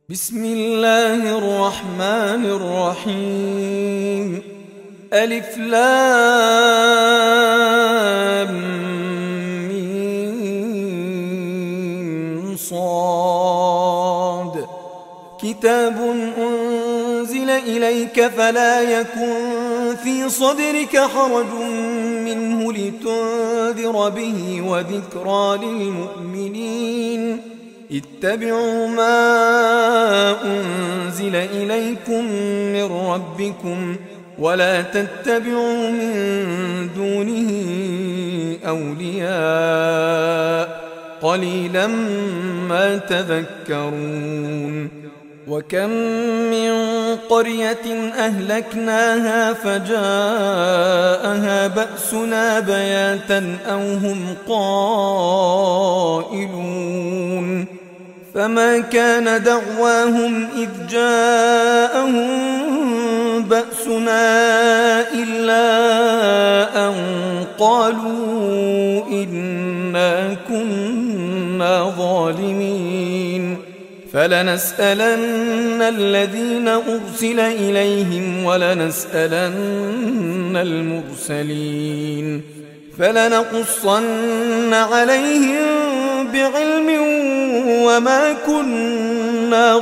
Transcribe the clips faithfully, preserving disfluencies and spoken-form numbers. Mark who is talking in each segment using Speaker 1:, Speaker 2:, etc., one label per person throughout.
Speaker 1: بسم الله الرحمن الرحيم. ألف لام ميم صاد. كتاب أنزل إليك فلا يكن في صدرك حرج منه لتنذر به وذكرى للمؤمنين. اتبعوا ما أنزل إليكم من ربكم ولا تتبعوا من دونه أولياء قليلا ما تذكرون. وكم من قرية أهلكناها فجاءها بأسنا بياتا أو هم قائلون. فما كان دعواهم إذ جاءهم بأسنا إلا أن قالوا إنا كنا ظالمين. فلنسألن الذين أرسل إليهم ولنسألن المرسلين. فلنقصن عليهم بعلم وما كنا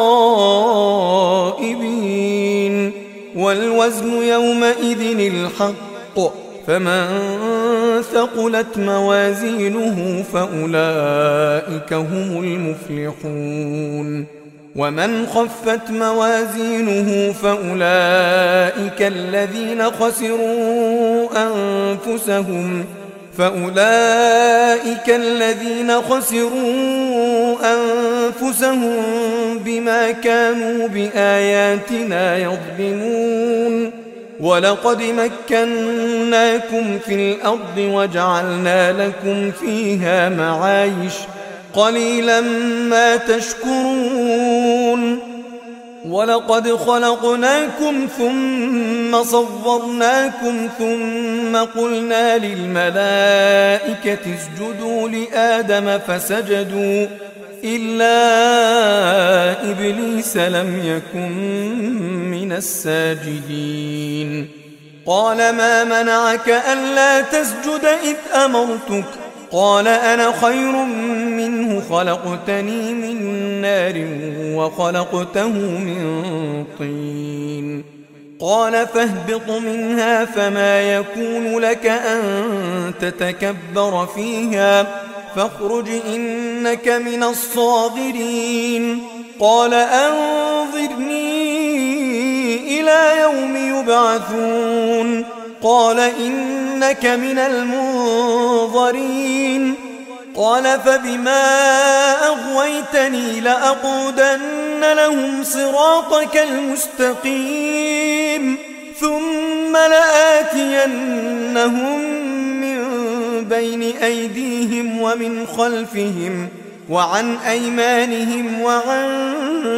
Speaker 1: غائبين. والوزن يومئذ الحق، فمن ثقلت موازينه فأولئك هم المفلحون. ومن خفت موازينه فأولئك الذين خسروا أنفسهم فأولئك الذين خسروا أنفسهم بما كانوا بآياتنا يظلمون. ولقد مكناكم في الأرض وجعلنا لكم فيها معايش قليلا ما تشكرون. ولقد خلقناكم ثم صورناكم ثم قلنا للملائكة اسجدوا لآدم فسجدوا إلا إبليس لم يكن من الساجدين. قال ما منعك ألا تسجد إذ أمرتك؟ قال أنا خير منه خلقتني من نار وخلقته من طين. قال فاهبط منها فما يكون لك أن تتكبر فيها فاخرج إنك من الصاغرين. قال أنظرني إلى يوم يبعثون. قال إنك من المنظرين. قال فبما أغويتني لأقعدن لهم صراطك المستقيم ثم لآتينهم من بين أيديهم ومن خلفهم وعن أيمانهم وعن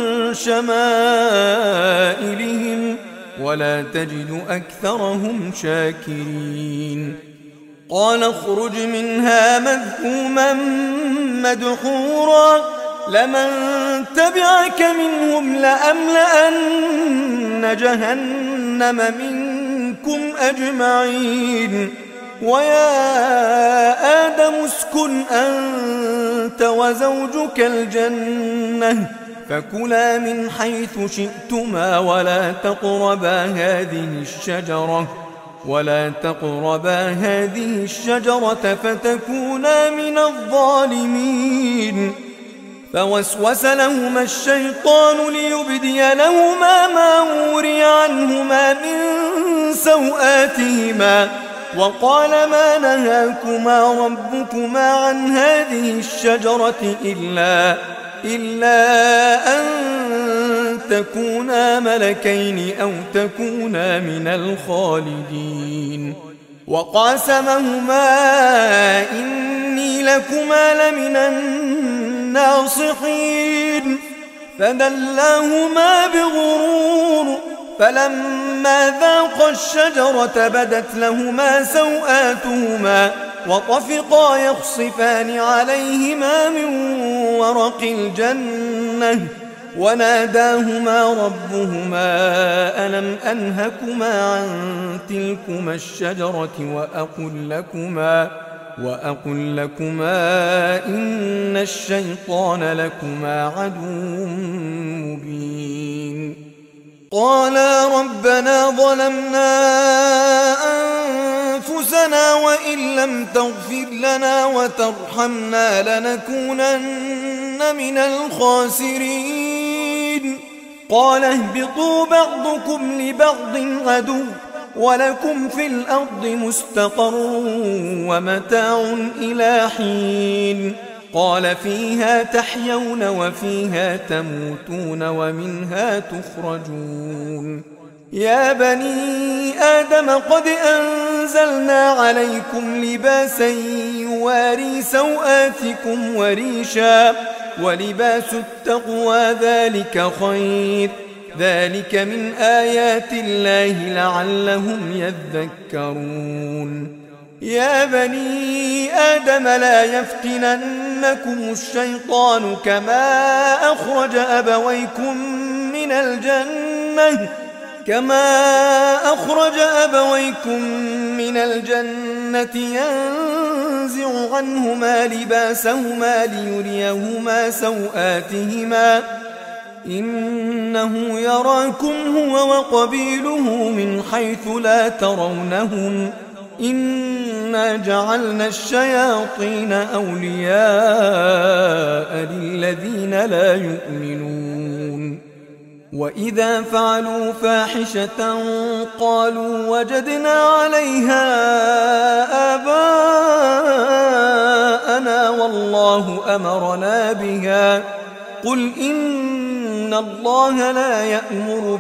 Speaker 1: شمائلهم ولا تجد أكثرهم شاكرين. قال اخرج منها مذءوما مدحورا لمن تبعك منهم لأملأن جهنم منكم أجمعين. ويا آدم اسكن أنت وزوجك الجنة فكلا من حيث شئتما ولا تقربا هذه الشجرة ولا تقربا هذه الشجرة فتكونا من الظالمين. فوسوس لهما الشيطان ليبدي لهما ما وري عنهما من سوآتهما وقال ما نهاكما ربكما عن هذه الشجرة إلا إلا أن تكونا ملكين أو تكونا من الخالدين. وقاسمهما إني لكما لمن الناصحين. فدلاهما بغرور فلما ذاقا الشجرة بدت لهما سوآتهما وطفقا يخصفان عليهما من ورق الجنة وناداهما ربهما ألم أنهكما عن تلكما الشجرة وأقل لكما وأقل لكما إن الشيطان لكما عدو مبين قالا ربنا ظلمنا أنفسنا وإن لم تغفر لنا وترحمنا لنكونن من الخاسرين قال اهبطوا بعضكم لبعض عدو ولكم في الأرض مستقر ومتاع إلى حين قال فيها تحيون وفيها تموتون ومنها تخرجون يا بني آدم قد أنزلنا عليكم لباسا يواري سوآتكم وريشا ولباس التقوى ذلك خير ذلك من آيات الله لعلهم يذكرون يا بني آدم لا يفتننكم الشيطان كما أخرج أبويكم من الجنة كما أخرج أبويكم من الجنة ينزع عنهما لباسهما ليريهما سوآتهما إنه يراكم هو وقبيله من حيث لا ترونهم إنا جعلنا الشياطين أولياء للذين لا يؤمنون وإذا فعلوا فاحشة قالوا وجدنا عليها آباءنا والله أمرنا بها قل إن الله لا يأمر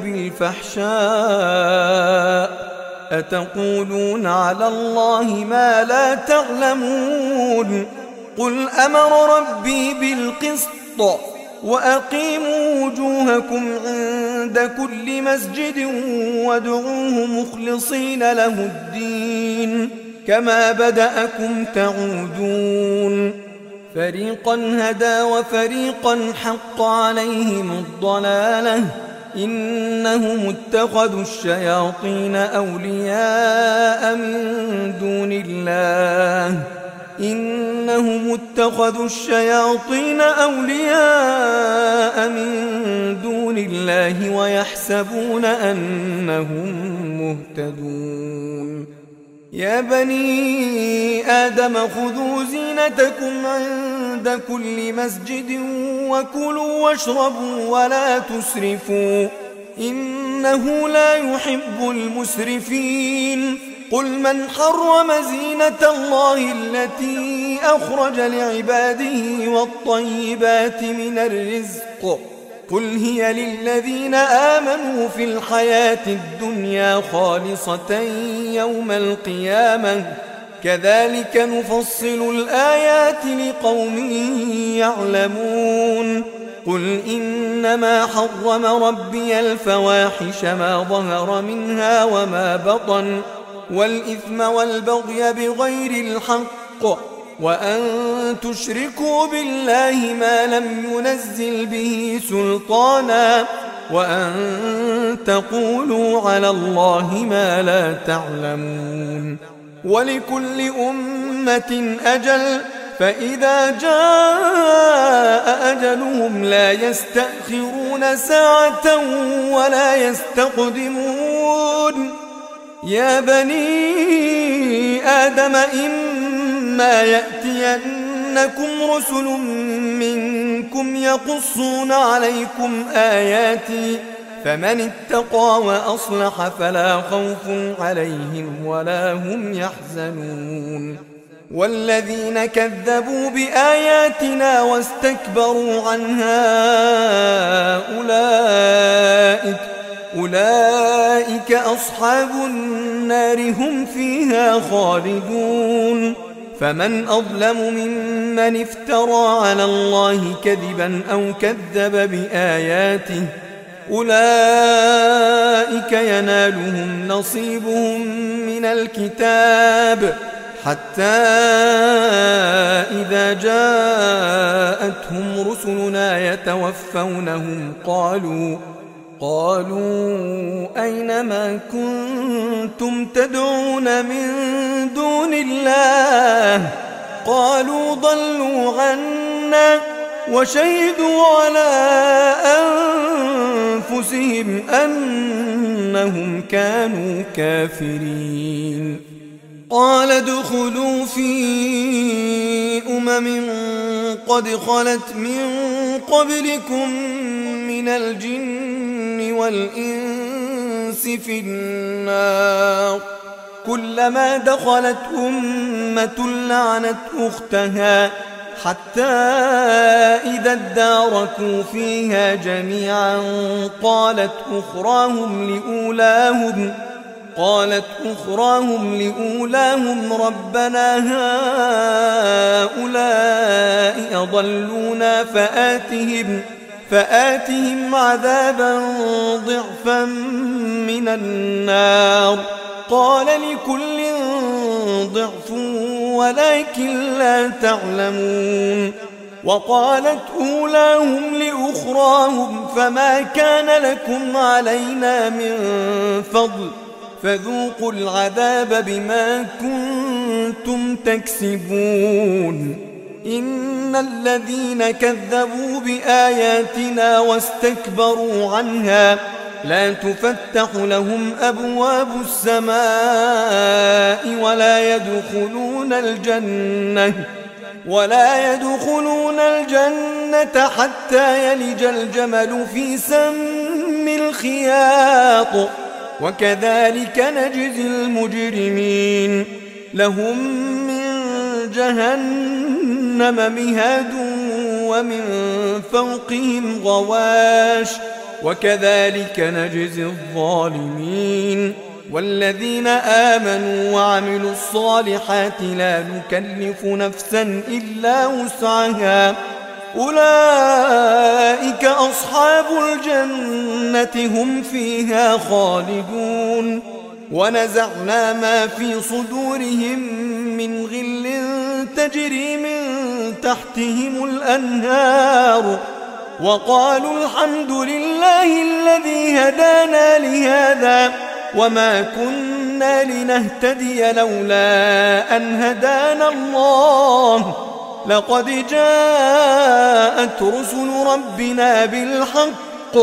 Speaker 1: بالفحشاء أتقولون على الله ما لا تعلمون قل أمر ربي بالقسط وأقيموا وجوهكم عند كل مسجد وادعوه مخلصين له الدين كما بدأكم تعودون فريقا هدى وفريقا حق عليهم الضلالة إنهم اتخذوا الشياطين أولياء من دون الله إنهم اتخذوا الشياطين أولياء من دون الله ويحسبون أنهم مهتدون يا بني آدم خذوا زينتكم عند كل مسجد وكلوا واشربوا ولا تسرفوا إنه لا يحب المسرفين قل من حرم زينة الله التي أخرج لعباده والطيبات من الرزق قل هي للذين آمنوا في الحياة الدنيا خالصة يوم القيامة كذلك نفصل الآيات لقوم يعلمون قل إنما حرم ربي الفواحش ما ظهر منها وما بطن والإثم والبغي بغير الحق وأن تشركوا بالله ما لم ينزل به سلطانا وأن تقولوا على الله ما لا تعلمون ولكل أمة أجل فإذا جاء أجلهم لا يستأخرون ساعة ولا يستقدمون يا بني آدم إما يأتينكم رسل منكم يقصون عليكم آياتي فمن اتقى وأصلح فلا خوف عليهم ولا هم يحزنون والذين كذبوا بآياتنا واستكبروا عنها أولئك أولئك أصحاب النار هم فيها خالدون فمن أظلم ممن افترى على الله كذبا أو كذب بآياته أولئك ينالهم نصيبهم من الكتاب حتى إذا جاءتهم رسلنا يتوفونهم قالوا قالوا أين ما كنتم تدعون من دون الله قالوا ضلوا عنا وشهدوا على أنفسهم أنهم كانوا كافرين. قال ادخلوا في أمم قد خلت من قبلكم من الجن والإنس في النار كلما دخلت أمة لعنت أختها حتى إذا اداركوا فيها جميعا قالت أخراهم لأولاهم قالت أخراهم لأولاهم ربنا هؤلاء أضلونا فآتهم فآتهم عذابا ضعفا من النار قال لكل ضعف ولكن لا تعلمون. وقالت أولاهم لأخراهم فما كان لكم علينا من فضل فذوقوا العذاب بما كنتم تكسبون. إن الذين كذبوا بآياتنا واستكبروا عنها لا تفتح لهم أبواب السماء ولا يدخلون الجنة ولا يدخلون الجنة حتى يلج الجمل في سم الخياط وكذلك نجزي المجرمين. لهم من جهنم مهاد ومن فوقهم غواش وكذلك نجزي الظالمين. والذين آمنوا وعملوا الصالحات لا نكلف نفسا إلا وسعها أولئك أصحاب الجنة هم فيها خالدون. ونزعنا ما في صدورهم من غل تجري من تحتهم الأنهار وقالوا الحمد لله الذي هدانا لهذا وما كنا لنهتدي لولا أن هدانا الله لقد جاءت رسل ربنا بالحق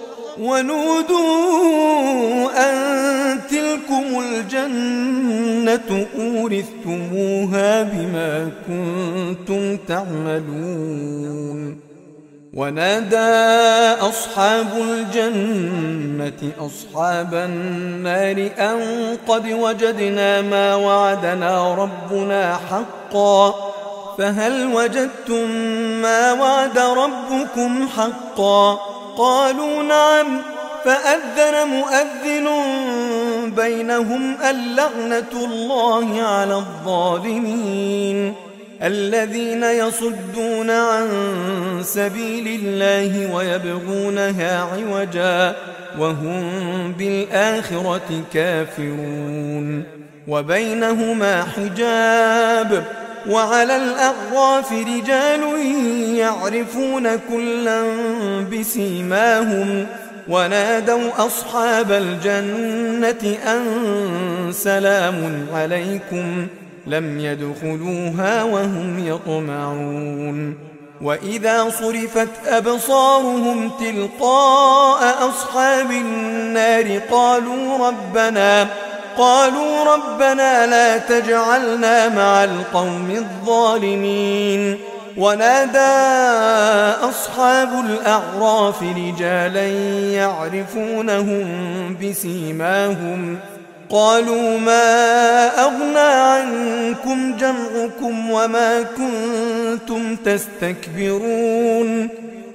Speaker 1: ونودوا أن تلكم الجنة أورثتموها بما كنتم تعملون. ونادى أصحاب الجنة أصحاب النار أن قد وجدنا ما وعدنا ربنا حقا فهل وجدتم ما وعد ربكم حقا قالوا نعم فأذن مؤذن بينهم اللعنة الله على الظالمين الذين يصدون عن سبيل الله ويبغونها عوجا وهم بالآخرة كافرون. وبينهما حجاب وعلى الأعراف رجال يعرفون كلا بسيماهم ونادوا أصحاب الجنة أن سلام عليكم لم يدخلوها وهم يطمعون. وإذا صرفت أبصارهم تلقاء أصحاب النار قالوا ربنا قالوا ربنا لا تجعلنا مع القوم الظالمين. ونادى أصحاب الأعراف رجالا يعرفونهم بسيماهم قالوا ما أغنى عنكم جمعكم وما كنتم تستكبرون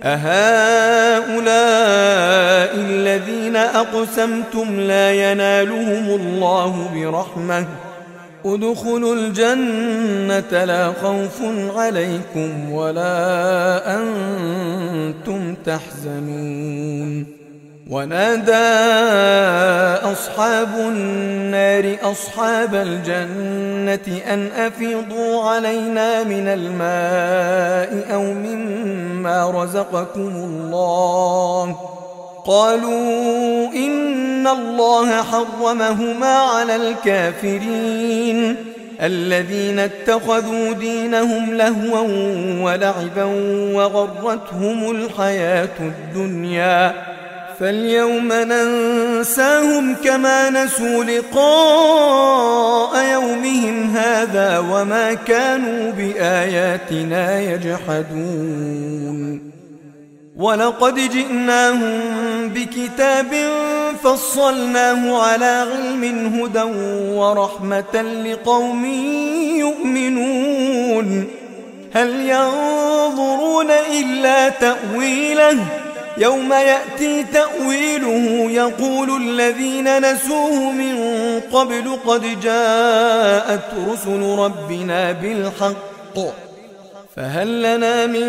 Speaker 1: أهؤلاء الذين أقسمتم لا ينالهم الله برحمة ادخلوا الجنة لا خوف عليكم ولا أنتم تحزنون. ونادى أصحاب النار أصحاب الجنة أن أفيضوا علينا من الماء أو مما رزقكم الله. قالوا إن الله حرمهما على الكافرين الذين اتخذوا دينهم لهوا ولعبا وغرتهم الحياة الدنيا فاليوم ننساهم كما نسوا لقاء يومهم هذا وما كانوا بآياتنا يجحدون. ولقد جئناهم بكتاب فصلناه على علم هدى ورحمة لقوم يؤمنون. هل ينظرون إلا تأويله يوم يأتي تأويله يقول الذين نسوه من قبل قد جاءت رسل ربنا بالحق فهل لنا من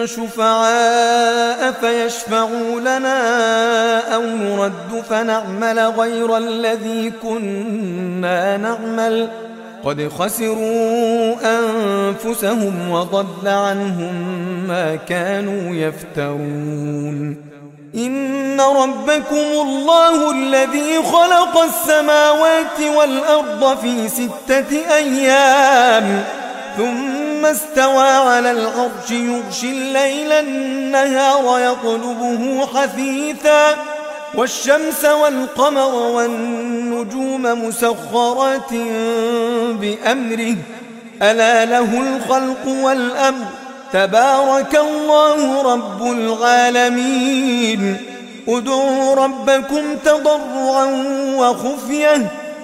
Speaker 1: شفعاء فيشفعوا لنا أو نرد فنعمل غير الذي كنا نعمل قد خسروا أنفسهم وضل عنهم ما كانوا يفترون. إن ربكم الله الذي خلق السماوات والأرض في ستة أيام ثم استوى على العرش يغشي الليل النهار يطلبه حثيثا والشمس والقمر والنجوم مسخرات بأمره ألا له الخلق والأمر تبارك الله رب العالمين. ادعوا ربكم تضرعا وخفية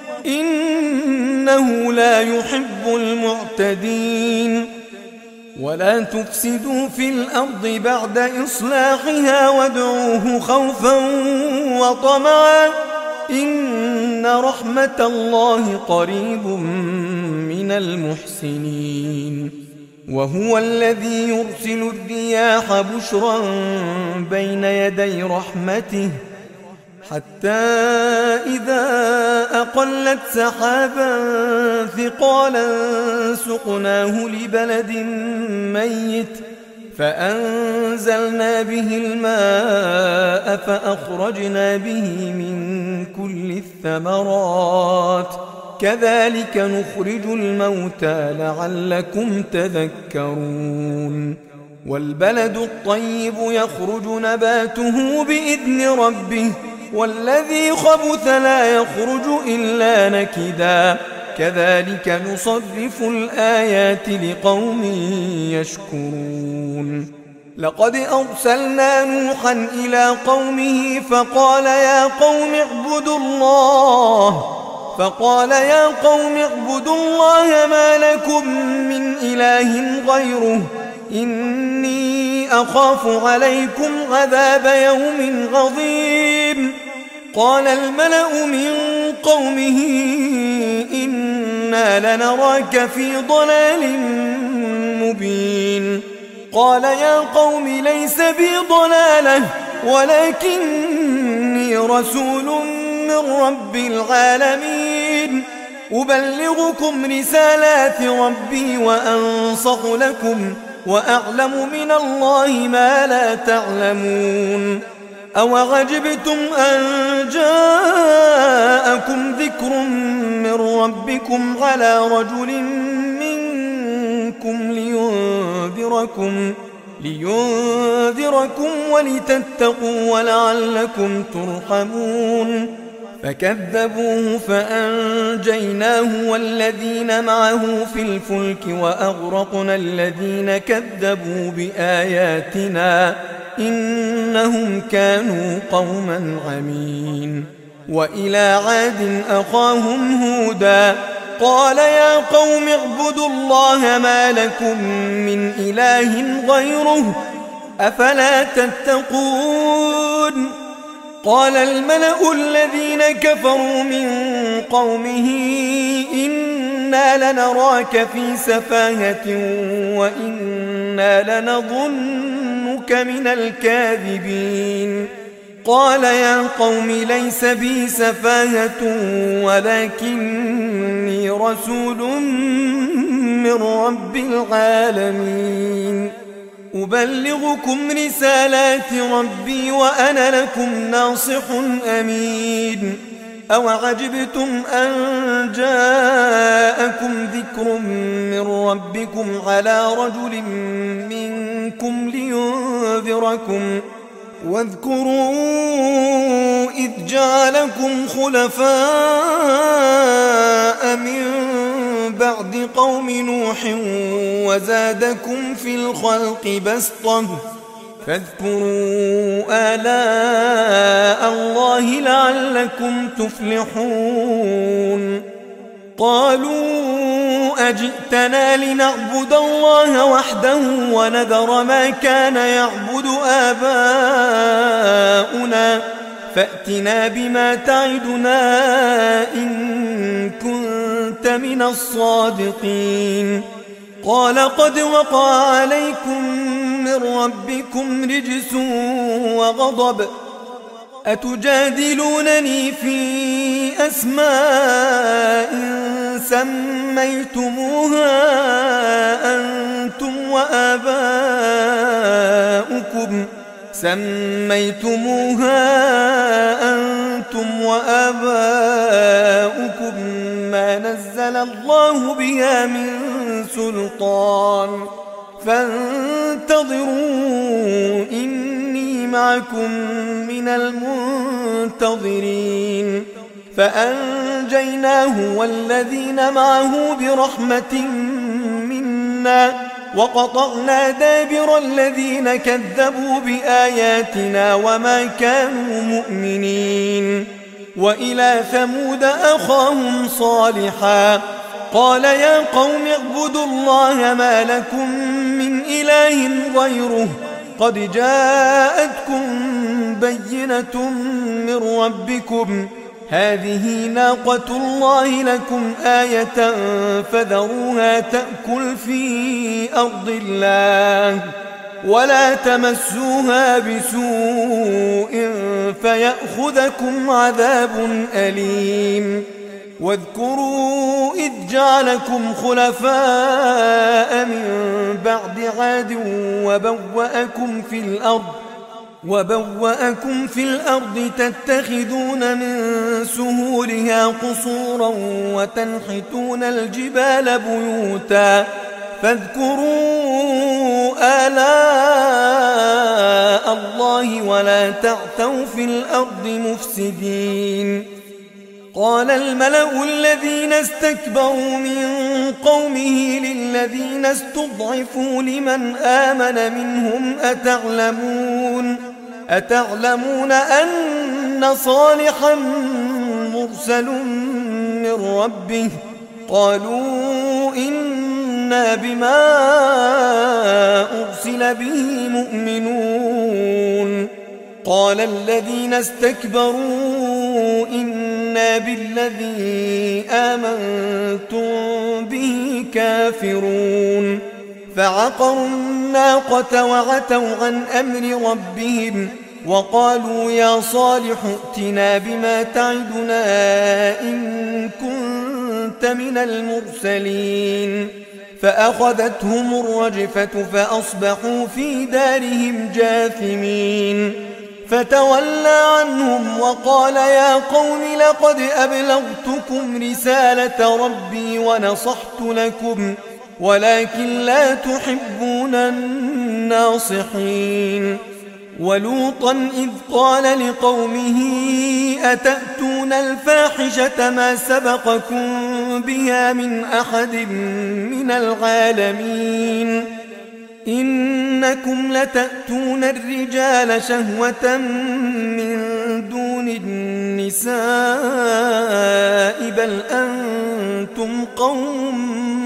Speaker 1: إنه لا يحب المعتدين. ولا تفسدوا في الأرض بعد إصلاحها وادعوه خوفا وطمعا إن رحمة الله قريب من المحسنين. وهو الذي يرسل الرياح بشرا بين يدي رحمته حتى إذا أقلت سحابا ثقالا سقناه لبلد ميت فأنزلنا به الماء فأخرجنا به من كل الثمرات كذلك نخرج الموتى لعلكم تذكرون. والبلد الطيب يخرج نباته بإذن ربه والذي خبث لا يخرج إلا نكدا كذلك نصرف الآيات لقوم يشكرون. لقد أرسلنا نوحا إلى قومه فقال يا قوم اعبدوا الله فقال يا قوم اعبدوا الله ما لكم من إله غيره إني أخاف عليكم عذاب يوم عظيم. قال الملأ من قومه إنا لنراك في ضلال مبين. قال يا قوم ليس بي ضلالة ولكني رسول من رب العالمين أبلغكم رسالات ربي وأنصح لكم وأعلم من الله ما لا تعلمون. أوعجبتم أن جاءكم ذكر من ربكم على رجل منكم لينذركم لينذركم ولتتقوا ولعلكم ترحمون. فكذبوه فأنجيناه والذين معه في الفلك وأغرقنا الذين كذبوا بآياتنا إنهم كانوا قوما عمين. وإلى عاد أخاهم هودا قال يا قوم اعبدوا الله ما لكم من إله غيره أفلا تتقون. قال الملأ الذين كفروا من قومه إنا لنراك في سفاهة وإنا لنظنك من الكاذبين. قال يا قوم ليس بي سفاهة ولكني رسول من رب العالمين أبلغكم رسالات ربي وأنا لكم ناصح أمين أوعجبتم أن جاءكم ذكر من ربكم على رجل منكم لينذركم واذكروا إذ جعلكم خلفاء من بعد قوم نوح وزادكم في الخلق بسطة فاذكروا آلاء الله لعلكم تفلحون قالوا أجئتنا لنعبد الله وحده ونذر ما كان يعبد آباؤنا فأتنا بما تعدنا إن كنت من الصادقين قال قد وقع عليكم من ربكم رجس وغضب أتجادلونني في أسماء سميتموها أنتم وآباؤكم سميتموها أنتم وآباؤكم ما نزل الله بها من سلطان فانتظروا إني معكم من المنتظرين فأنجيناه والذين معه برحمة منا وقطعنا دابر الذين كذبوا بآياتنا وما كانوا مؤمنين وإلى ثمود أخاهم صالحا قال يا قوم اعبدوا الله ما لكم من إله غيره قد جاءتكم بينة من ربكم هذه ناقة الله لكم آية فذروها تأكل في أرض الله ولا تمسوها بسوء فيأخذكم عذاب أليم واذكروا إذ جعلكم خلفاء من بعد عاد وبوأكم في الأرض وبوأكم في الأرض تتخذون من سهولها قصورا وتنحتون الجبال بيوتا فاذكروا آلاء الله ولا تعثوا في الأرض مفسدين قال الملأ الذين استكبروا من قومه للذين استضعفوا لمن آمن منهم أتعلمون أتعلمون أن صالحا مرسل من ربه قالوا إنا بما أرسل به مؤمنون قال الذين استكبروا إنا بالذي آمنتم به كافرون فعقروا الناقة وعتوا عن أمر ربهم وقالوا يا صالح ائتنا بما تعدنا إن كنت من المرسلين فأخذتهم الرجفة فأصبحوا في دارهم جاثمين فتولى عنهم وقال يا قوم لقد أبلغتكم رسالة ربي ونصحت لكم ولكن لا تحبون الناصحين ولوطا إذ قال لقومه أتأتون الفاحشة ما سبقكم بها من أحد من العالمين إنكم لتأتون الرجال شهوة من دون النساء بل أنتم قوم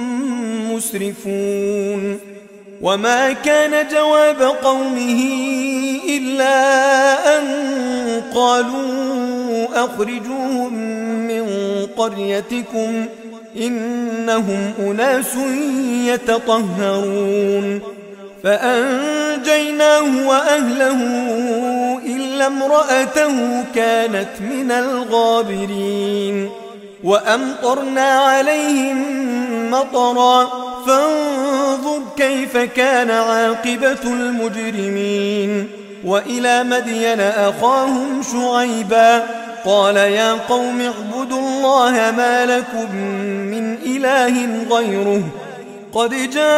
Speaker 1: مسرفون وما كان جواب قومه إلا أن قالوا أخرجوهم من قريتكم إنهم أناس يتطهرون فأنجيناه وأهله إلا إلا امرأته كانت من الغابرين وأمطرنا عليهم مطرا فانظر كيف كان عاقبة المجرمين وإلى مدين أخاهم شعيبا قال يا قوم اعبدوا الله ما لكم من إله غيره قد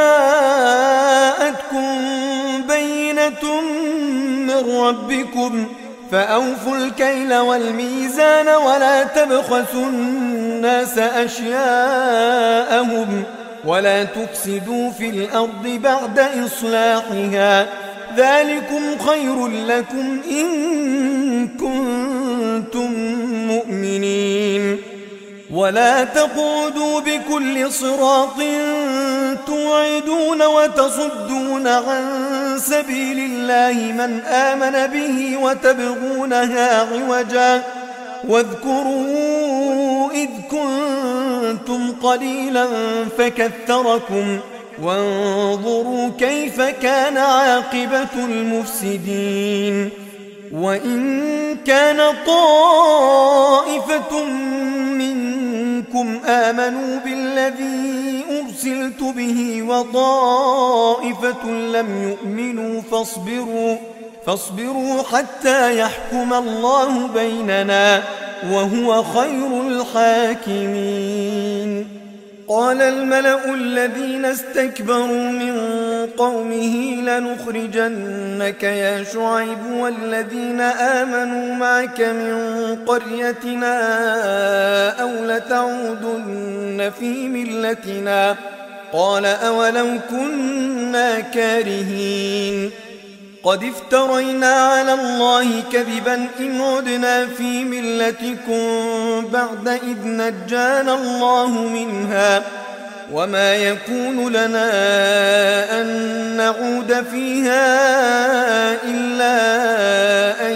Speaker 1: جاءتكم بينة من ربكم فأوفوا الكيل والميزان ولا تبخسوا الناس أشياءهم ولا تفسدوا في الأرض بعد إصلاحها ذلكم خير لكم إن كنتم مؤمنين ولا تقعدوا بكل صراط توعدون وتصدون عن سبيل الله من آمن به وتبغونها عوجا واذكروا إذ كنتم قليلا فكثركم وانظروا كيف كان عاقبة المفسدين وإن كان طائفة منكم آمنوا بالذي أرسلت به وطائفة لم يؤمنوا فاصبروا فاصبروا حتى يحكم الله بيننا وهو خير الحاكمين قال الملأ الذين استكبروا من قومه لنخرجنك يا شعيب والذين آمنوا معك من قريتنا أو لتعودن في ملتنا قال أولو كنا كارهين قد افترينا على الله كذبا إن عدنا في ملتكم بعد إذ نجانا الله منها وما يكون لنا أن نعود فيها إلا أن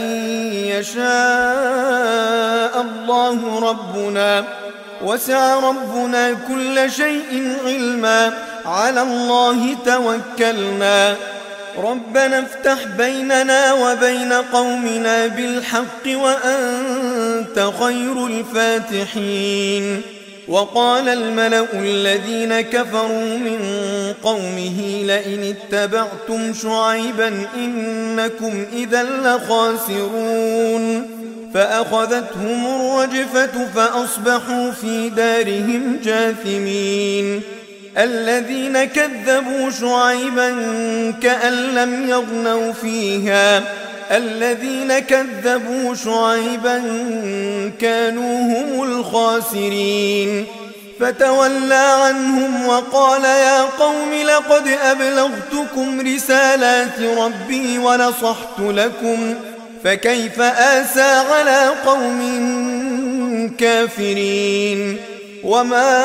Speaker 1: يشاء الله ربنا وسع ربنا كل شيء علما على الله توكلنا ربنا افتح بيننا وبين قومنا بالحق وأنت خير الفاتحين وقال الملأ الذين كفروا من قومه لئن اتبعتم شعيبا إنكم إذا لخاسرون فأخذتهم الرجفة فأصبحوا في دارهم جاثمين الذين كذبوا شعيبا كأن لم يغنوا فيها الذين كذبوا شعيبا كانوا هم الخاسرين فتولى عنهم وقال يا قوم لقد أبلغتكم رسالات ربي ونصحت لكم فكيف آسى على قوم كافرين وما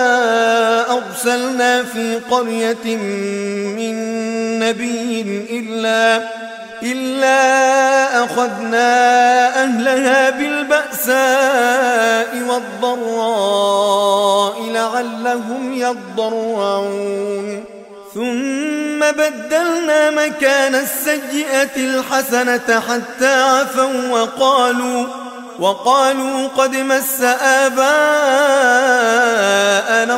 Speaker 1: أرسلنا في قرية من نبي إلا, إلا أخذنا أهلها بالبأساء والضراء لعلهم يضرعون ثم بدلنا مكان السيئة الحسنة حتى عفوا وقالوا وقالوا قد مس آباءنا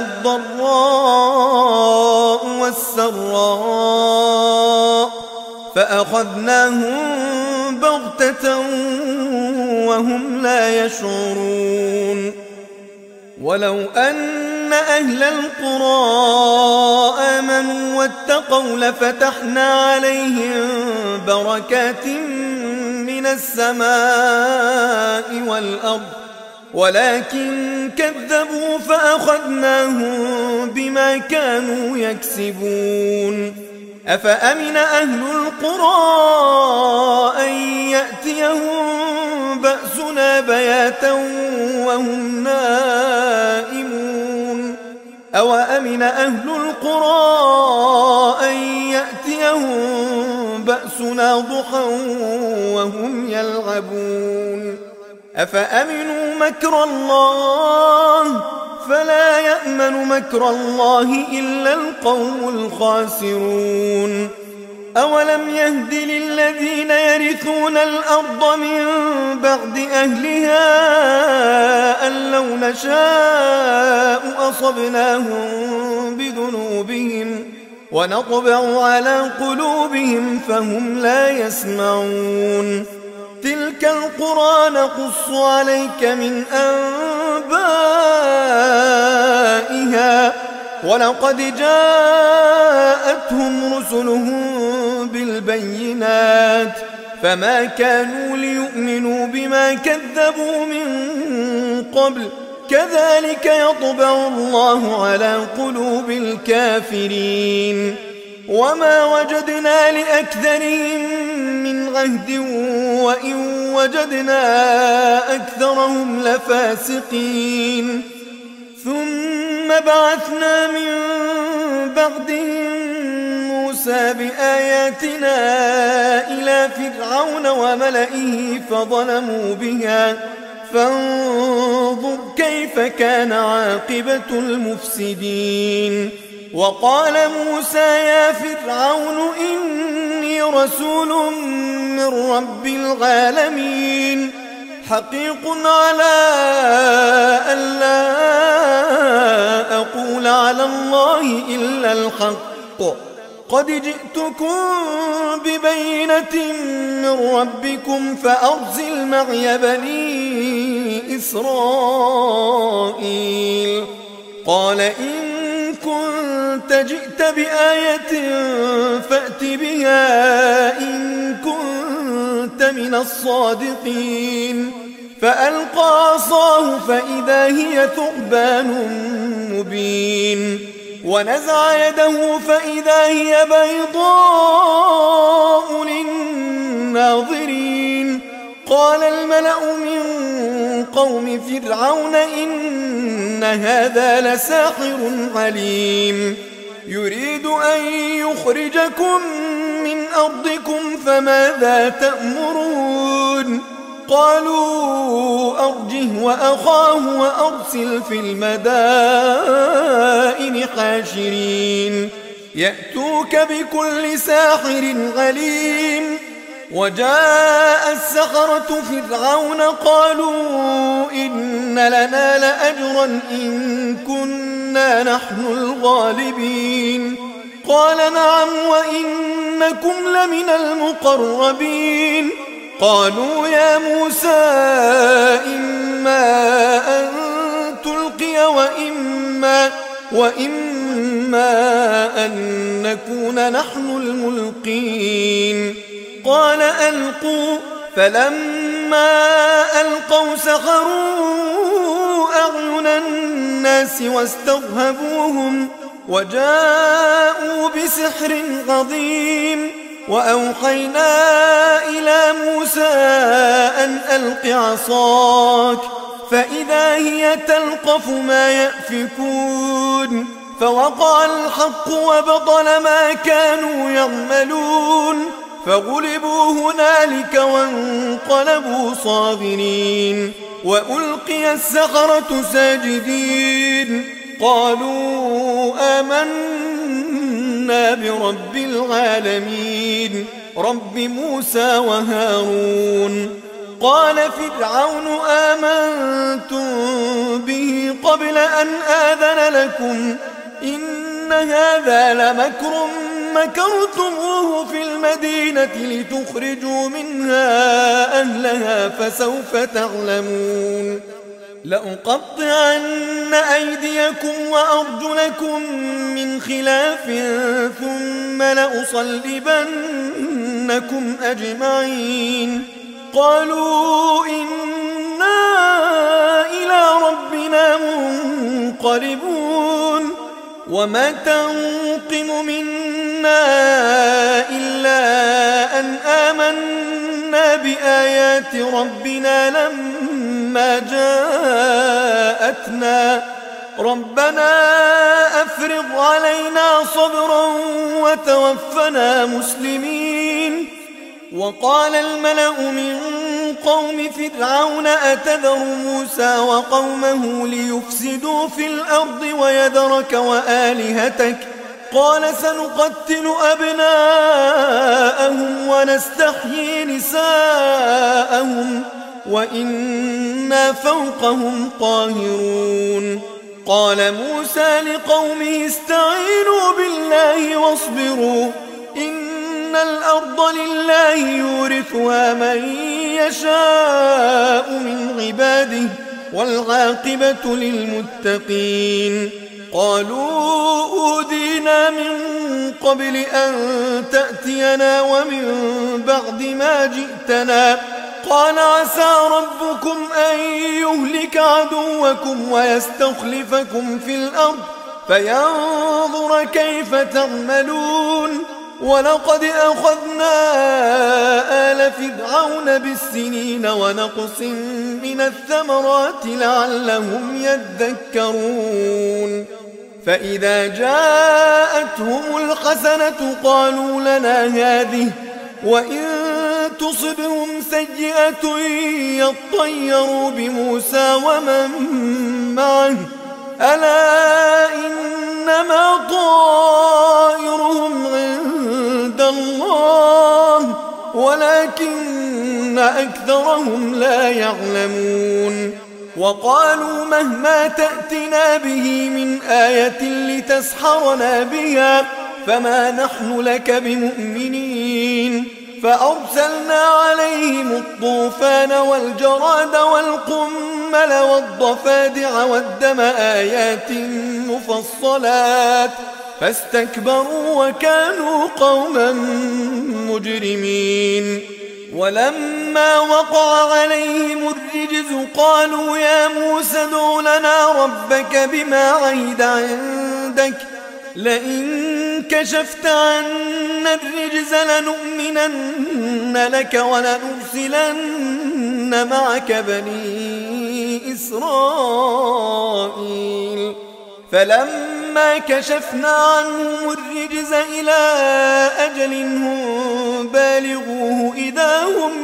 Speaker 1: الضراء والسراء فأخذناهم بغتة وهم لا يشعرون ولو أن أهل القرى آمنوا واتقوا لفتحنا عليهم بركات من السماء والأرض ولكن كذبوا فأخذناهم بما كانوا يكسبون أفأمن أهل القرى أن يأتيهم بأسنا بياتا وهم نائمون أوأمن أهل القرى أن يأتيهم بأسنا ضحى وهم يلعبون أفأمنوا مكر الله فلا يأمن مكر الله إلا القوم الخاسرون أولم يهد للذين يرثون الأرض من بعد أهلها أن لو نشاء أصبناهم بذنوبهم ونطبع على قلوبهم فهم لا يسمعون تلك القرى نقص عليك من أنبائها ولقد جاءتهم رسلهم بالبينات فما كانوا ليؤمنوا بما كذبوا من قبل كذلك يطبع الله على قلوب الكافرين وما وجدنا لأكثرهم من عهد وإن وجدنا أكثرهم لفاسقين ثم بعثنا من بعدهم موسى بآياتنا إلى فرعون وملئه فظلموا بها فانظر كيف كان عاقبة المفسدين وقال موسى يا فرعون إني رسول من رب العالمين حقيق على ألا أقول على الله إلا الحق قد جئتكم ببينة من ربكم فأرسل معي بني إسرائيل قال إن كنت جئت بآية فأت بها إن كنت من الصادقين فألقى عصاه فإذا هي ثعبان مبين ونزع يده فإذا هي بيضاء للناظرين قال الملأ من قوم فرعون إن هذا لساحر عليم يريد أن يخرجكم من أرضكم فماذا تأمرون قالوا أرجه وأخاه وأرسل في المدائن حاشرين يأتوك بكل ساحر عليم وجاء السحرة فرعون قالوا إن لنا لأجرا إن كنا نحن الغالبين قال نعم وإنكم لمن المقربين قالوا يا موسى إما أن تلقي وإما, وإما أن نكون نحن الملقين قال ألقوا فلما ألقوا سحروا أعين الناس واسترهبوهم وجاءوا بسحر عظيم وأوحينا إلى موسى أن ألق عصاك فإذا هي تلقف ما يأفكون فوقع الحق وبطل ما كانوا يعملون فغلبوا هنالك وانقلبوا صاغرين وألقي السحرة ساجدين قالوا آمنا برب العالمين رب موسى وهارون قال فرعون آمنتم به قبل أن آذن لكم إن هذا لمكر مكرتموه في المدينة لتخرجوا منها أهلها فسوف تعلمون لأقطعن أيديكم وأرجلكم من خلاف ثم لأصلبنكم أجمعين قالوا إنا إلى ربنا منقلبون وما تنقم منا إلا أن آمنا بآيات ربنا لما جاءتنا ربنا أفرغ علينا صبرا وتوفنا مسلمين وقال الملأ من قوم فرعون أتذر موسى وقومه ليفسدوا في الأرض ويذرك وآلهتك قال سنقتل أبناءهم ونستحيي نساءهم وإنا فوقهم قاهرون. قال موسى لقومه استعينوا بالله واصبروا إن الأرض لله يورثها من يشاء من عباده والعاقبة للمتقين. قالوا أوذينا من قبل أن تأتينا ومن بعد ما جئتنا قال عسى ربكم أن يهلك عدوكم ويستخلفكم في الأرض فينظر كيف تعملون ولقد أخذنا آل فرعون بالسنين ونقص من الثمرات لعلهم يذكرون. فإذا جاءتهم الحسنة قالوا لنا هذه وإن تصبهم سيئة يطيروا بموسى ومن معه ألا إنما طائرهم عند الله ولكن أكثرهم لا يعلمون. وقالوا مهما تأتنا به من آية لتسحرنا بها فما نحن لك بمؤمنين. فأرسلنا عليهم الطوفان والجراد والقمل والضفادع والدم آيات مفصلات فاستكبروا وكانوا قوما مجرمين. ولما وقع عليهم الرجز قالوا يا موسى ادع لنا ربك بما عهد عندك لئن كشفت عنا الرجز لنؤمنن لك ولنرسلن معك بني إسرائيل. فلما كشفنا عنهم الرجز إلى أجل هم بالغوه إذا هم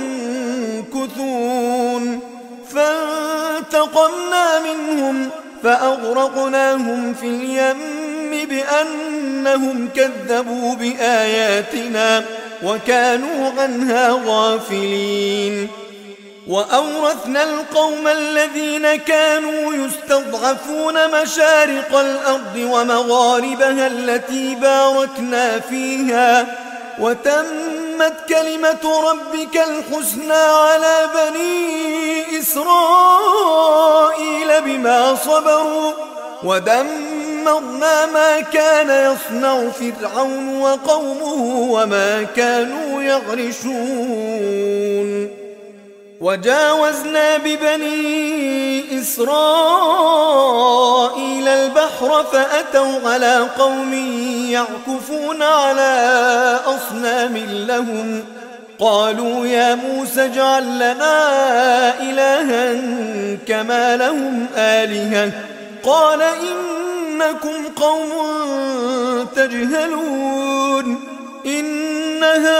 Speaker 1: ينكثون فانتقمنا منهم فأغرقناهم في اليم بأنهم كذبوا بآياتنا وكانوا عنها غافلين. وأورثنا القوم الذين كانوا يستضعفون مشارق الأرض ومغاربها التي باركنا فيها وتمت كلمة ربك الحسنى على بني إسرائيل بما صبروا ودمرنا ما كان يصنع فرعون وقومه وما كانوا يعرشون. وجاوزنا ببني إسرائيل البحر فأتوا على قوم يعكفون على أصنام لهم قالوا يا موسى اجعل لنا إلها كما لهم آلهة قال إنكم قوم تجهلون إن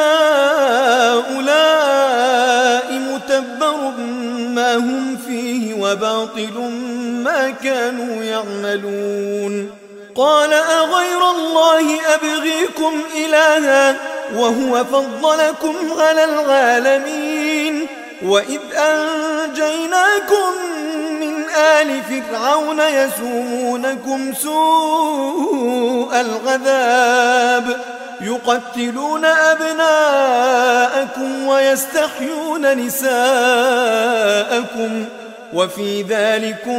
Speaker 1: هؤلاء متبر ما هم فيه وباطل ما كانوا يعملون. قال أغير الله أبغيكم إلها وهو فضلكم على العالمين وإذ أنجيناكم من آل فرعون يسومونكم سوء العذاب يقتلون أبناءكم ويستحيون نساءكم وفي ذلكم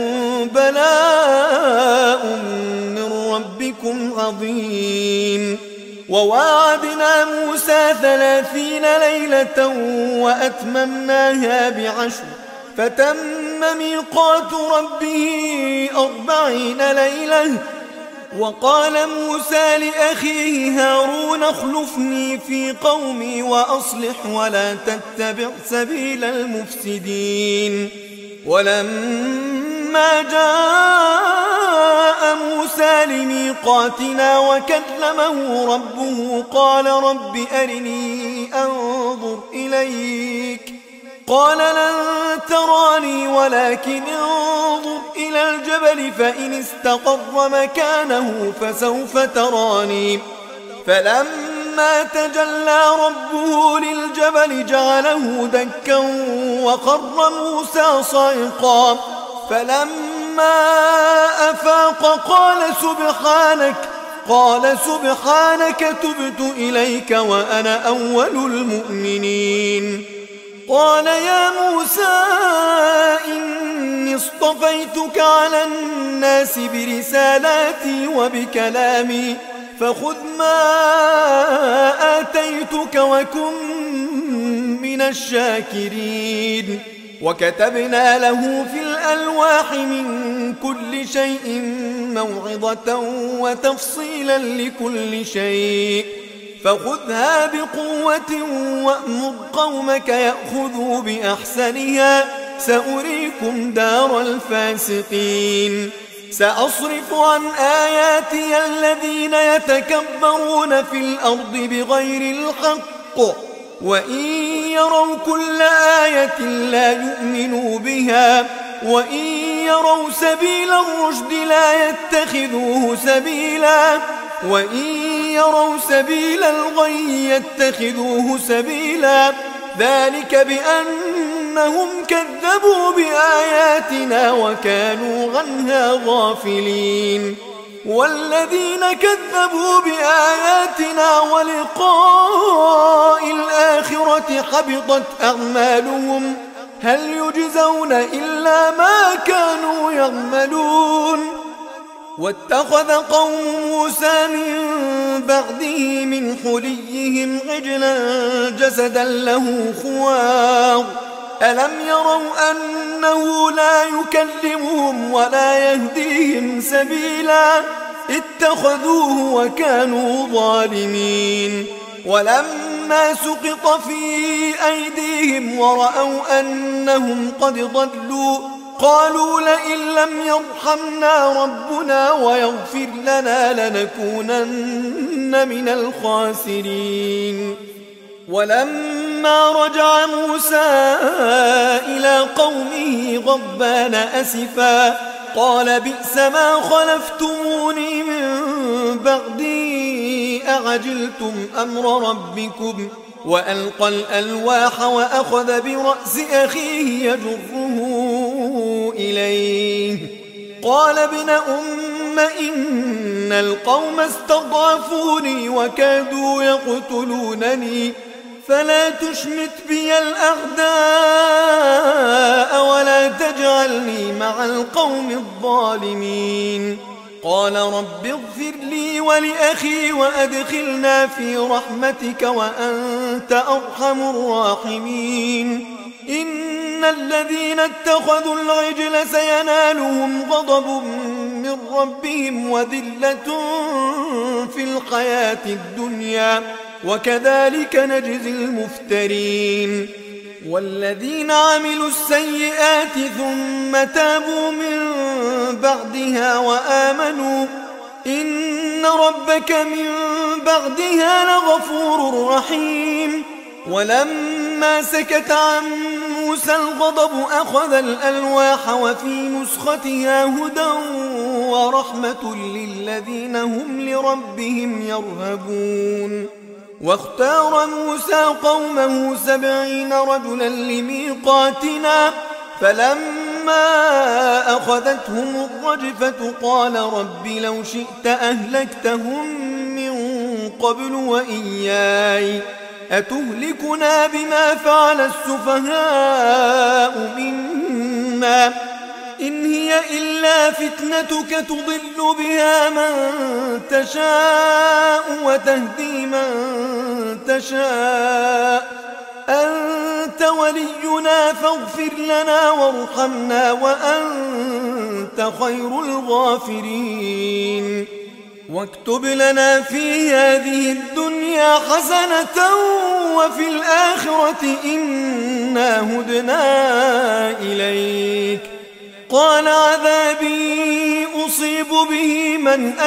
Speaker 1: بلاء من ربكم عظيم. وواعدنا موسى ثلاثين ليلة وأتممناها بعشر فتم ميقات ربه أربعين ليلة. وقال موسى لأخيه هارون اخلفني في قومي وأصلح ولا تتبع سبيل المفسدين. ولما جاء موسى لميقاتنا وكلمه ربه قال رب أرني أنظر إليك قال لن تراني ولكن انظر إلى الجبل فإن استقر مكانه فسوف تراني فلما تجلى ربه للجبل جعله دكا وخر موسى صعقا فلما أفاق قال سبحانك قال سبحانك تبت إليك وأنا أول المؤمنين قال يا موسى إني اصطفيتك على الناس برسالاتي وبكلامي فخذ ما آتيتك وكن من الشاكرين وكتبنا له في الألواح من كل شيء موعظة وتفصيلا لكل شيء فخذها بقوة وأمر قومك يأخذوا بأحسنها سأريكم دار الفاسقين سأصرف عن آياتي الذين يتكبرون في الأرض بغير الحق وإن يروا كل آية لا يؤمنوا بها وإن يروا سبيل الرشد لا يتخذوه سبيلا وإن يروا سبيل الغي يتخذوه سبيلا ذلك بأنهم كذبوا بآياتنا وكانوا عنها غافلين والذين كذبوا بآياتنا ولقاء الآخرة حبطت أعمالهم هل يجزون إلا ما كانوا يعملون واتخذ قوم موسى من بعده من حليهم عجلا جسدا له خوار ألم يروا أنه لا يكلمهم ولا يهديهم سبيلا اتخذوه وكانوا ظالمين ولما سقط في أيديهم ورأوا أنهم قد ضلوا قالوا لئن لم يرحمنا ربنا ويغفر لنا لنكونن من الخاسرين ولما رجع موسى إلى قومه غضبان أسفا قال بئس ما خلفتموني من بعدي أعجلتم أمر ربكم وألقى الألواح وأخذ برأس أخيه يجره إليه قال ابن أم إن القوم استضعفوني وكادوا يقتلونني فلا تشمت بي الأعداء ولا تجعلني مع القوم الظالمين قال رب اغفر لي ولأخي وأدخلنا في رحمتك وأنت أرحم الراحمين إن الذين اتخذوا العجل سينالهم غضب من ربهم وذلة في الحياة الدنيا وكذلك نجزي المفترين والذين عملوا السيئات ثم تابوا من بعدها وآمنوا إن ربك من بعدها لغفور رحيم ولما سكت عن موسى الغضب أخذ الألواح وفي نسختها هدى ورحمة للذين هم لربهم يرهبون واختار موسى قومه سبعين رجلا لميقاتنا فلما أخذتهم الرجفة قال رب لو شئت أهلكتهم من قبل وإياي أتهلكنا بما فعل السفهاء منا إن هي إلا فتنتك تضل بها من تشاء وتهدي من تشاء أنت ولينا فاغفر لنا وارحمنا وأنت خير الغافرين واكتب لنا في هذه الدنيا حسنة وفي الآخرة إنا هدنا إليك قال عذابي أصيب به من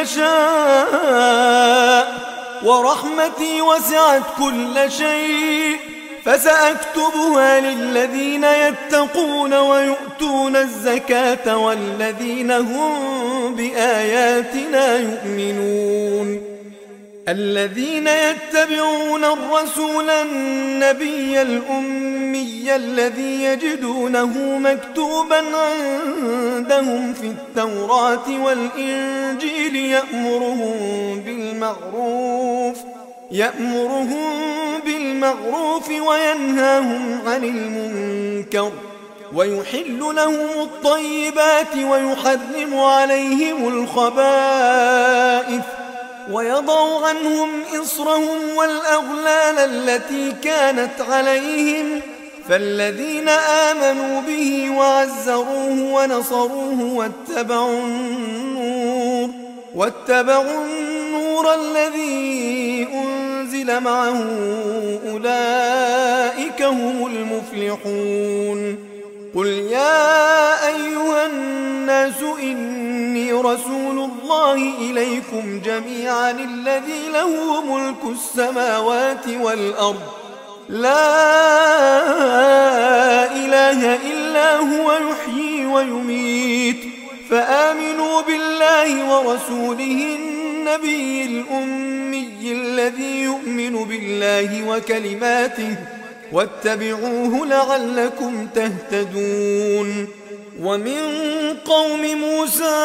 Speaker 1: أشاء ورحمتي وسعت كل شيء فسأكتبها للذين يتقون ويؤتون الزكاة والذين هم بآياتنا يؤمنون الذين يتبعون الرسول النبي الأمي الذي يجدونه مكتوبا عندهم في التوراة والإنجيل يأمرهم بالمعروف يأمرهم بالمعروف وينهاهم عن المنكر ويحل لهم الطيبات ويحرم عليهم الخبائث ويضع عنهم إصرهم والأغلال التي كانت عليهم فالذين آمنوا به وعزروه ونصروه واتبعوا النور واتبعوا النور الذي أنزل معه أولئك هم المفلحون قل يا أيها الناس إني رسول الله إليكم جميعا الذي له ملك السماوات والأرض لا إله إلا هو يحيي ويميت فآمنوا بالله ورسوله النبي الأمي الذي يؤمن بالله وكلماته واتبعوه لعلكم تهتدون ومن قوم موسى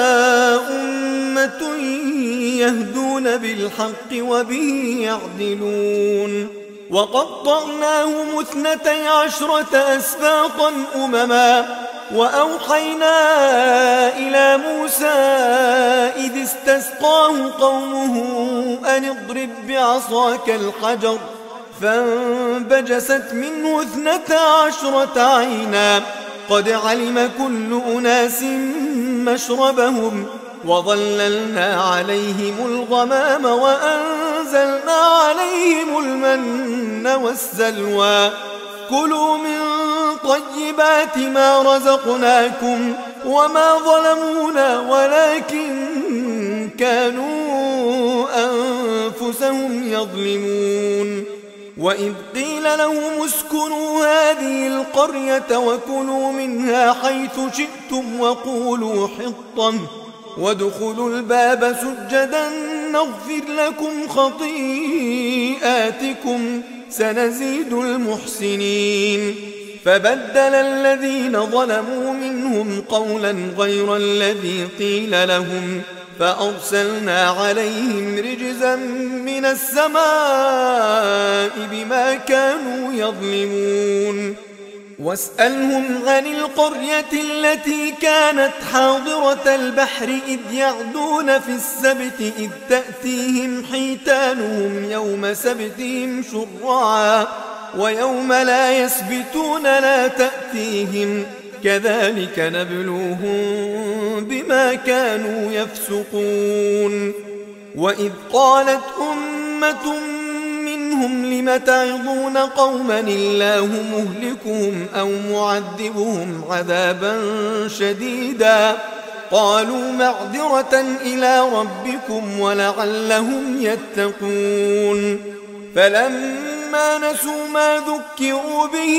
Speaker 1: أمة يهدون بالحق وبه يعدلون وقطعناهم اثنتي عشرة أسباطا أمما وأوحينا إلى موسى إذ استسقاه قومه أن اضرب بعصاك الحجر فانبجست منه اثنتا عشرة عينا قد علم كل أناس مشربهم وظللنا عليهم الغمام وأنزلنا عليهم المن والسلوى كلوا من طيبات ما رزقناكم وما ظلمونا ولكن كانوا أنفسهم يظلمون وإذ قيل لهم اسكنوا هذه القرية وكلوا منها حيث شئتم وقولوا حطة وادخلوا الباب سجدا نغفر لكم خطيئاتكم سنزيد المحسنين فبدل الذين ظلموا منهم قولا غير الذي قيل لهم فأرسلنا عليهم رجزا من السماء بما كانوا يظلمون واسألهم عن القرية التي كانت حاضرة البحر إذ يعدون في السبت إذ تأتيهم حيتانهم يوم سبتهم شرعا ويوم لا يسبتون لا تأتيهم كذلك نبلوهم بما كانوا يفسقون وإذ قالت أمة منهم لم تعظون قوما الله مهلكهم أو معذبهم عذابا شديدا قالوا معذرة إلى ربكم ولعلهم يتقون فلما نسوا ما ذكروا به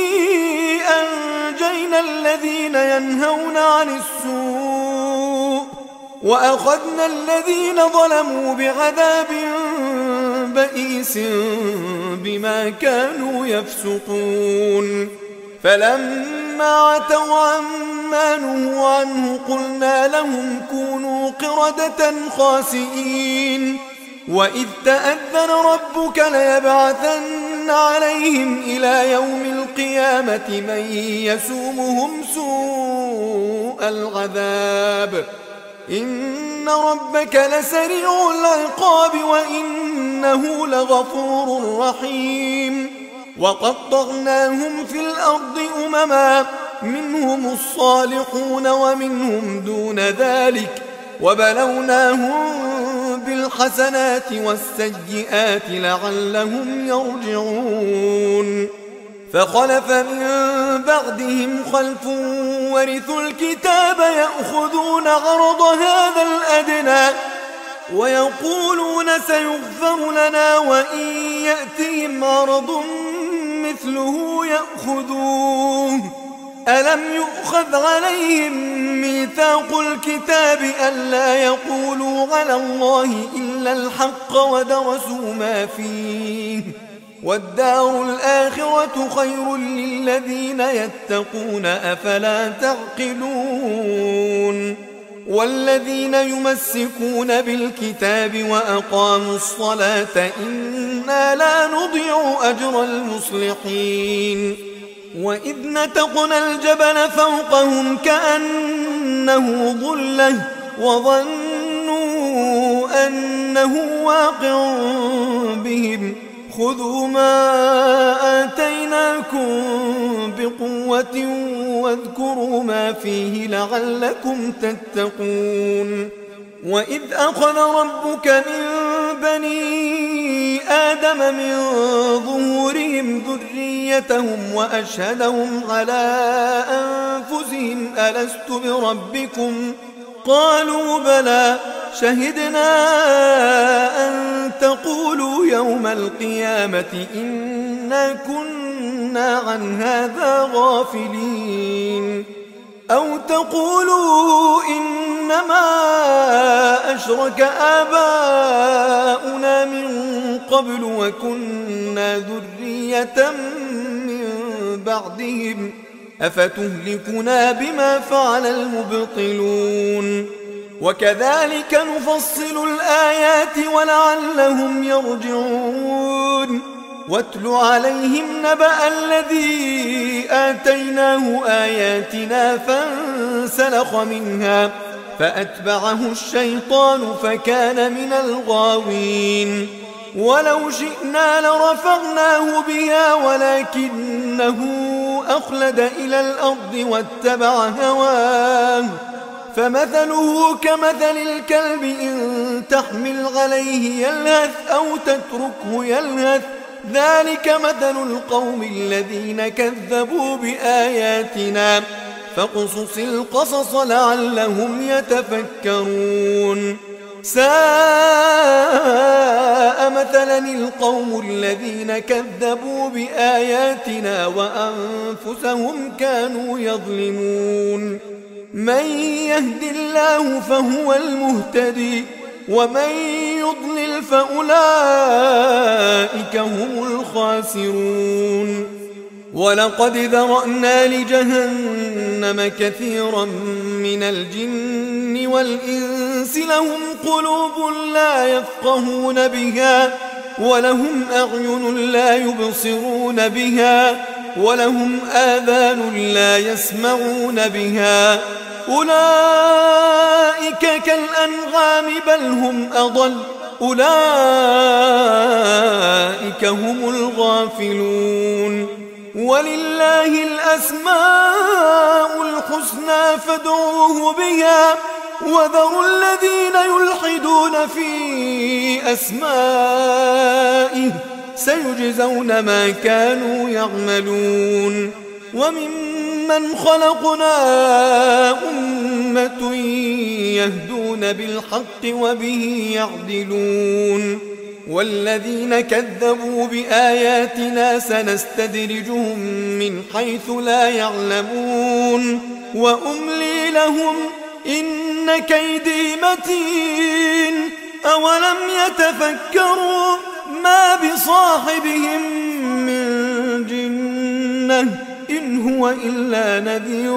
Speaker 1: أنجينا الذين ينهون عن السوء وأخذنا الذين ظلموا بعذاب بئيس بما كانوا يفسقون فلما عتوا عما نهوا عنه قلنا لهم كونوا قردة خاسئين وإذ تأذن ربك ليبعثن عليهم إلى يوم القيامة من يسومهم سوء العذاب إن ربك لسريع العقاب وإنه لغفور رحيم وقطعناهم في الأرض أمما منهم الصالحون ومنهم دون ذلك وبلوناهم بالحسنات والسيئات لعلهم يرجعون فخلف من بعدهم خلف ورثوا الكتاب يأخذون عرض هذا الأدنى ويقولون سيغفر لنا وإن يأتهم عرض مثله يأخذوه ألم يؤخذ عليهم ميثاق الكتاب ألا يقولوا على الله إلا الحق ودرسوا ما فيه والدار الآخرة خير للذين يتقون أفلا تعقلون والذين يمسكون بالكتاب وأقاموا الصلاة إنا لا نضيع أجر المصلحين وإذ نتقنا الجبل فوقهم كأنه ظلة وظنوا أنه واقع بهم خذوا ما آتيناكم بقوة واذكروا ما فيه لعلكم تتقون وإذ أخذ ربك من بني آدم من ظهورهم ذريتهم وأشهدهم على أنفسهم ألست بربكم قالوا بلى شهدنا أن تقولوا يوم القيامة إنا كنا عن هذا غافلين أو تقولوا إنما أشرك آباؤنا من قبل وكنا ذرية من بعدهم أفتهلكنا بما فعل المبطلون وكذلك نفصل الآيات ولعلهم يرجعون واتل عليهم نبأ الذي آتيناه آياتنا فانسلخ منها فأتبعه الشيطان فكان من الغاوين ولو شئنا لرفعناه بها ولكنه أخلد إلى الأرض واتبع هواه فمثله كمثل الكلب إن تحمل عليه يلهث أو تتركه يلهث ذلك مثل القوم الذين كذبوا بآياتنا فاقصص القصص لعلهم يتفكرون ساء مثلا القوم الذين كذبوا بآياتنا وأنفسهم كانوا يظلمون من يهد الله فهو المهتدي ومن يضلل فأولئك هم الخاسرون ولقد ذرأنا لجهنم كثيرا من الجن والإنس لهم قلوب لا يفقهون بها ولهم أعين لا يبصرون بها ولهم آذان لا يسمعون بها أولئك كالأنعام بل هم أضل أولئك هم الغافلون ولله الأسماء الحسنى فادعوه بها وذروا الذين يلحدون في أسمائه سيجزون ما كانوا يعملون وممن خلقنا أمة يهدون بالحق وبه يعدلون والذين كذبوا بآياتنا سنستدرجهم من حيث لا يعلمون وأملي لهم إن كيدي متين أولم يتفكروا ما بصاحبهم من جنة إن هو إلا نذير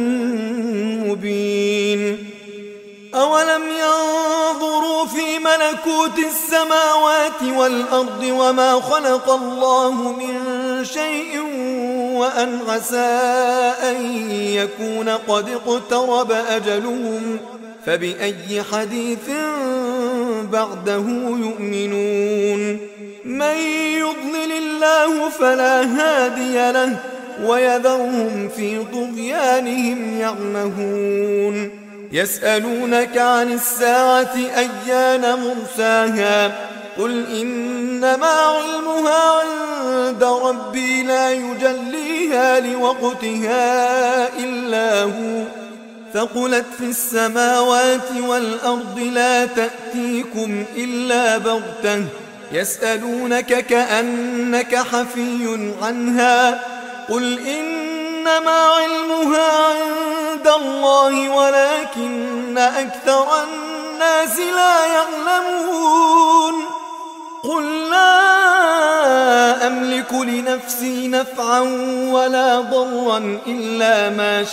Speaker 1: مبين أولم ينظروا في ملكوت السماوات والأرض وما خلق الله من شيء وأن عسى أن يكون قد اقترب أجلهم فبأي حديث بعده يؤمنون من يضلل الله فلا هادي له ويذرهم في طغيانهم يعمهون يسألونك عن الساعة أيان مرساها قل إنما علمها عند ربي لا يجليها لوقتها إلا هو ثقلت في السماوات والأرض لا تأتيكم إلا بغتة يسألونك كأنك حفي عنها قل إنما علمها عند الله ولكن أكثر الناس لا يعلمون قل لا أملك لنفسي نفعا ولا ضرا إلا ما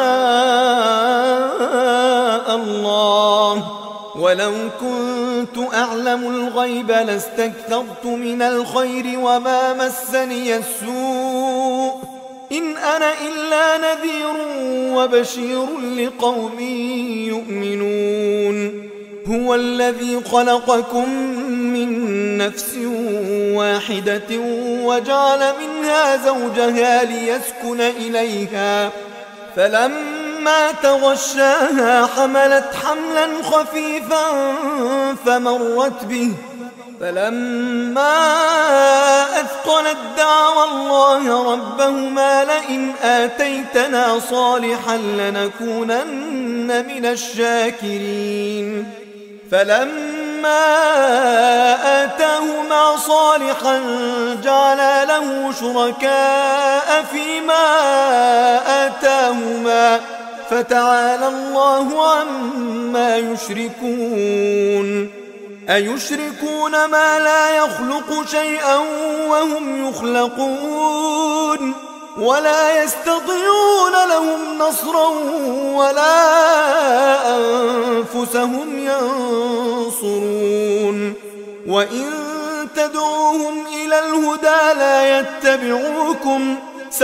Speaker 1: شاء الله ولو كنت أعلم الغيب لاستكثرت من الخير وما مسني السوء إن أنا إلا نذير وبشير لقوم يؤمنون هو الذي خلقكم من نفس واحدة وجعل منها زوجها ليسكن إليها فلما تغشاها حملت حملا خفيفا فمرت به فلما أثقلت دعوى الله ربهما لئن آتيتنا صالحا لنكونن من الشاكرين فلما آتاهما صالحا جعلا له شركاء فيما آتاهما فتعالى الله عما يشركون أيشركون ما لا يخلق شيئا وهم يخلقون ولا يستطيعون لهم نصرا ولا أنفسهم ينصرون وإن تدعوهم إلى الهدى لا يتبعوكم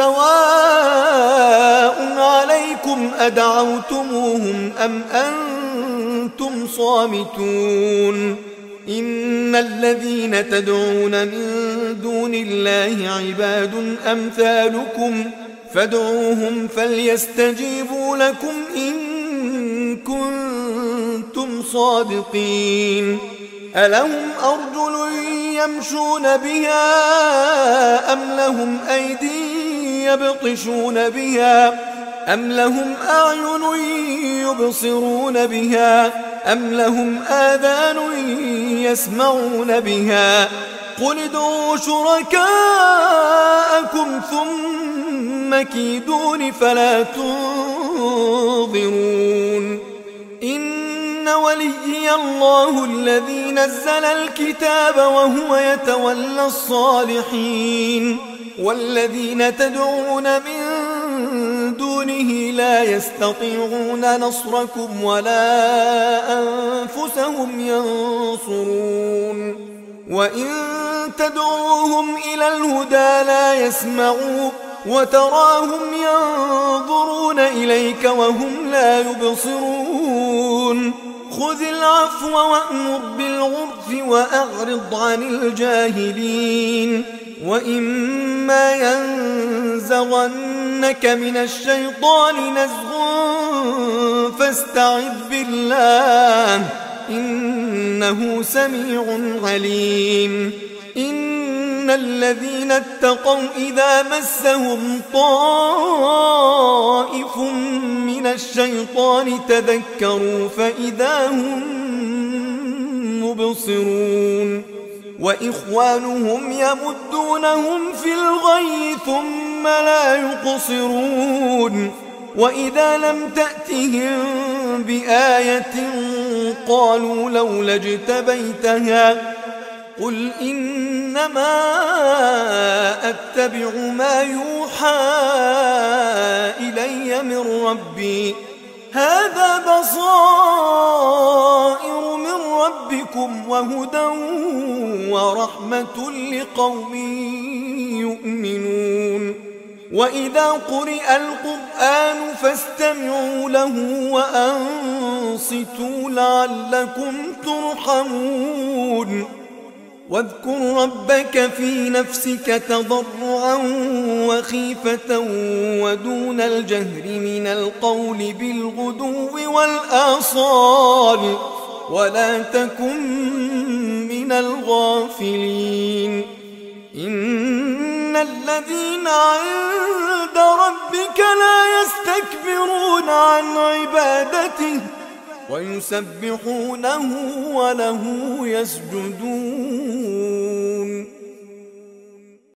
Speaker 1: سواء عليكم أدعوتموهم أم أنتم صامتون إن الذين تدعون من دون الله عباد أمثالكم فادعوهم فليستجيبوا لكم إن كنتم صادقين ألهم أرجل يمشون بها أم لهم أيدي يبطشون بها أم لهم أعين يبصرون بها أم لهم آذان يسمعون بها قل ادعوا شركاءكم ثم كيدون فلا تنظرون إن وليي الله الذي نزل الكتاب وهو يتولى الصالحين والذين تدعون من دونه لا يستطيعون نصركم ولا أنفسهم ينصرون وإن تدعوهم إلى الهدى لا يسمعوا وتراهم ينظرون إليك وهم لا يبصرون خذ العفو وأمر بالعرف وأعرض عن الجاهلين وإما ينزغنك من الشيطان نزغ فاستعذ بالله إنه سميع عليم إن الذين اتقوا إذا مسهم طائف من الشيطان تذكروا فإذا هم مبصرون وإخوانهم يمدونهم في الغي ثم لا يقصرون وإذا لم تأتهم بآية قالوا لولا اجتبيتها قل إنما أتبع ما يوحى إلي من ربي هذا بصائر من ربكم وهدى ورحمة لقوم يؤمنون وإذا قرئ القرآن فاستمعوا له وأنصتوا لعلكم ترحمون واذكر ربك في نفسك تضرعا وخيفة ودون الجهر من القول بالغدو والآصال ولا تكن من الغافلين إن الذين عند ربك لا يستكبرون عن عبادته ويسبحونه وله يسجدون